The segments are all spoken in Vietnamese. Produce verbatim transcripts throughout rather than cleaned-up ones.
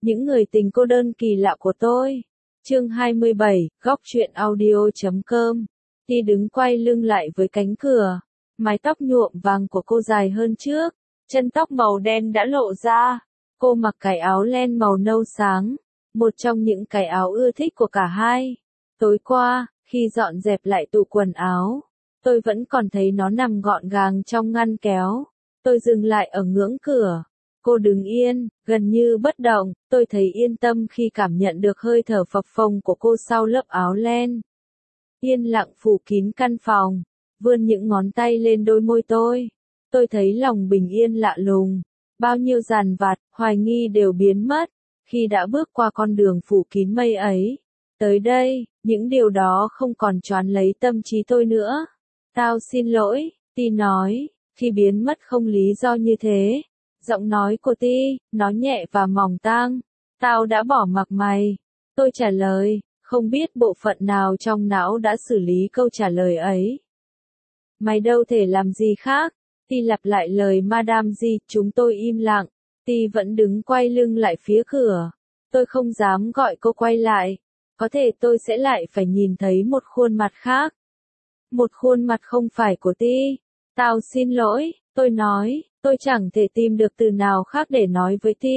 Những người tình cô đơn kỳ lạ của tôi. Chương hai mươi bảy, góc truyện audio chấm com. Ti đứng quay lưng lại với cánh cửa. Mái tóc nhuộm vàng của cô dài hơn trước. Chân tóc màu đen đã lộ ra. Cô mặc cái áo len màu nâu sáng. Một trong những cái áo ưa thích của cả hai. Tối qua, khi dọn dẹp lại tủ quần áo, tôi vẫn còn thấy nó nằm gọn gàng trong ngăn kéo. Tôi dừng lại ở ngưỡng cửa. Cô đứng yên, gần như bất động, tôi thấy yên tâm khi cảm nhận được hơi thở phập phồng của cô sau lớp áo len. Yên lặng phủ kín căn phòng, vươn những ngón tay lên đôi môi tôi. Tôi thấy lòng bình yên lạ lùng. Bao nhiêu dằn vặt, hoài nghi đều biến mất, khi đã bước qua con đường phủ kín mây ấy. Tới đây, những điều đó không còn choán lấy tâm trí tôi nữa. Tao xin lỗi, Ti nói, khi biến mất không lý do như thế. Giọng nói của Ti, nó nhẹ và mỏng tang. Tao đã bỏ mặc mày. Tôi trả lời, không biết bộ phận nào trong não đã xử lý câu trả lời ấy. Mày đâu thể làm gì khác. Ti lặp lại lời Madame G, chúng tôi im lặng. Ti vẫn đứng quay lưng lại phía cửa. Tôi không dám gọi cô quay lại. Có thể tôi sẽ lại phải nhìn thấy một khuôn mặt khác. Một khuôn mặt không phải của Ti. Tao xin lỗi, tôi nói, tôi chẳng thể tìm được từ nào khác để nói với Ti.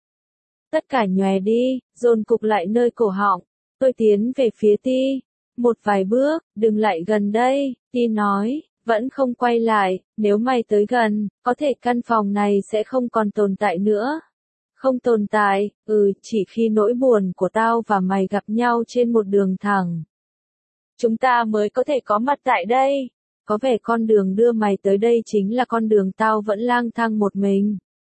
Tất cả nhòe đi, dồn cục lại nơi cổ họng. Tôi tiến về phía Ti. Một vài bước, đừng lại gần đây, Ti nói, vẫn không quay lại, nếu mày tới gần, có thể căn phòng này sẽ không còn tồn tại nữa. Không tồn tại, ừ, chỉ khi nỗi buồn của tao và mày gặp nhau trên một đường thẳng. Chúng ta mới có thể có mặt tại đây. Có vẻ con đường đưa mày tới đây chính là con đường tao vẫn lang thang một mình.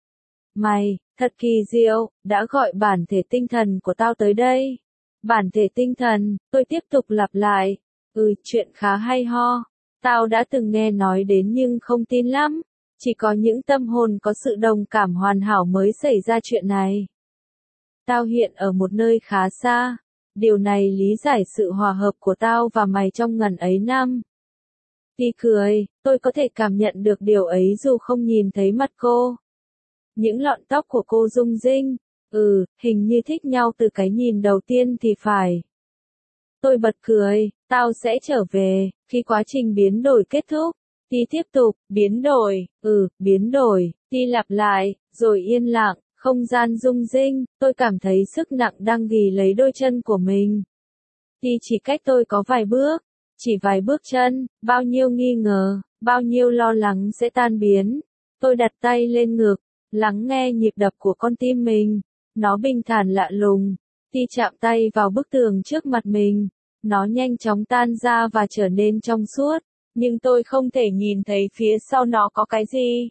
Mày, thật kỳ diệu, đã gọi bản thể tinh thần của tao tới đây. Bản thể tinh thần, tôi tiếp tục lặp lại. Ừ, chuyện khá hay ho. Tao đã từng nghe nói đến nhưng không tin lắm. Chỉ có những tâm hồn có sự đồng cảm hoàn hảo mới xảy ra chuyện này. Tao hiện ở một nơi khá xa. Điều này lý giải sự hòa hợp của tao và mày trong ngần ấy năm. Ti cười, tôi có thể cảm nhận được điều ấy dù không nhìn thấy mặt cô. Những lọn tóc của cô rung rinh. Ừ, hình như thích nhau từ cái nhìn đầu tiên thì phải. Tôi bật cười, tao sẽ trở về, khi quá trình biến đổi kết thúc. Ti tiếp tục, biến đổi, ừ, biến đổi, Ti lặp lại, rồi yên lặng, không gian rung rinh, tôi cảm thấy sức nặng đang ghì lấy đôi chân của mình. Ti chỉ cách tôi có vài bước, chỉ vài bước chân, bao nhiêu nghi ngờ, bao nhiêu lo lắng sẽ tan biến. Tôi đặt tay lên ngực, lắng nghe nhịp đập của con tim mình, nó bình thản lạ lùng. Ti chạm tay vào bức tường trước mặt mình, nó nhanh chóng tan ra và trở nên trong suốt. Nhưng tôi không thể nhìn thấy phía sau nó có cái gì.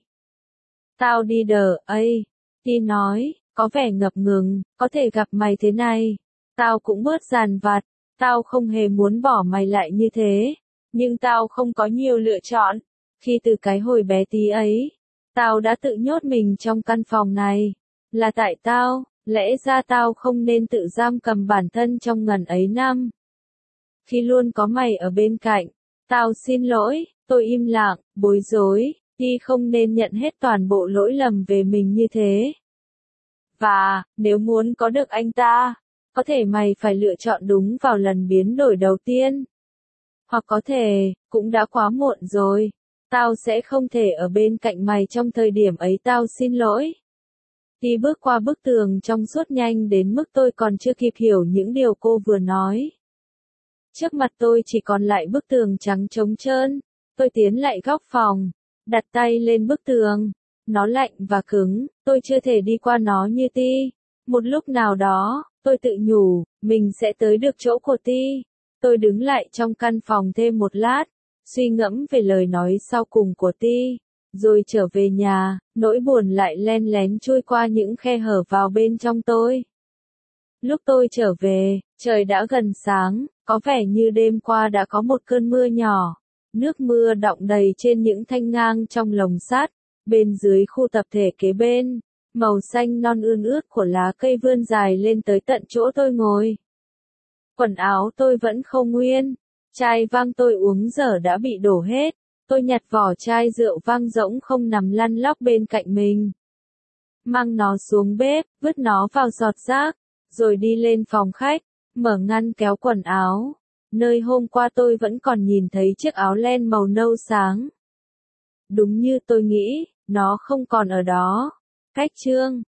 Tao đi đờ, ấy. Ti nói, có vẻ ngập ngừng, có thể gặp mày thế này. Tao cũng bớt dằn vặt, tao không hề muốn bỏ mày lại như thế. Nhưng tao không có nhiều lựa chọn. Khi từ cái hồi bé tí ấy, tao đã tự nhốt mình trong căn phòng này. Là tại tao, lẽ ra tao không nên tự giam cầm bản thân trong ngần ấy năm. Khi luôn có mày ở bên cạnh. Tao xin lỗi, tôi im lặng, bối rối, Ti không nên nhận hết toàn bộ lỗi lầm về mình như thế. Và, nếu muốn có được anh ta, có thể mày phải lựa chọn đúng vào lần biến đổi đầu tiên. Hoặc có thể, cũng đã quá muộn rồi. Tao sẽ không thể ở bên cạnh mày trong thời điểm ấy, tao xin lỗi. Ti bước qua bức tường trong suốt nhanh đến mức tôi còn chưa kịp hiểu những điều cô vừa nói. Trước mặt tôi chỉ còn lại bức tường trắng trống trơn. Tôi tiến lại góc phòng, đặt tay lên bức tường. Nó lạnh và cứng, tôi chưa thể đi qua nó như Ti. Một lúc nào đó, tôi tự nhủ, mình sẽ tới được chỗ của Ti. Tôi đứng lại trong căn phòng thêm một lát, suy ngẫm về lời nói sau cùng của Ti. Rồi trở về nhà, nỗi buồn lại len lén chui qua những khe hở vào bên trong tôi. Lúc tôi trở về, trời đã gần sáng, có vẻ như đêm qua đã có một cơn mưa nhỏ. Nước mưa đọng đầy trên những thanh ngang trong lồng sắt, bên dưới khu tập thể kế bên. Màu xanh non ươn ướt của lá cây vươn dài lên tới tận chỗ tôi ngồi. Quần áo tôi vẫn không nguyên. Chai vang tôi uống dở đã bị đổ hết. Tôi nhặt vỏ chai rượu vang rỗng không nằm lăn lóc bên cạnh mình. mang nó xuống bếp, vứt nó vào giọt rác, rồi đi lên phòng khách, mở ngăn kéo quần áo, nơi hôm qua tôi vẫn còn nhìn thấy chiếc áo len màu nâu sáng. Đúng như tôi nghĩ, nó không còn ở đó. Cách chương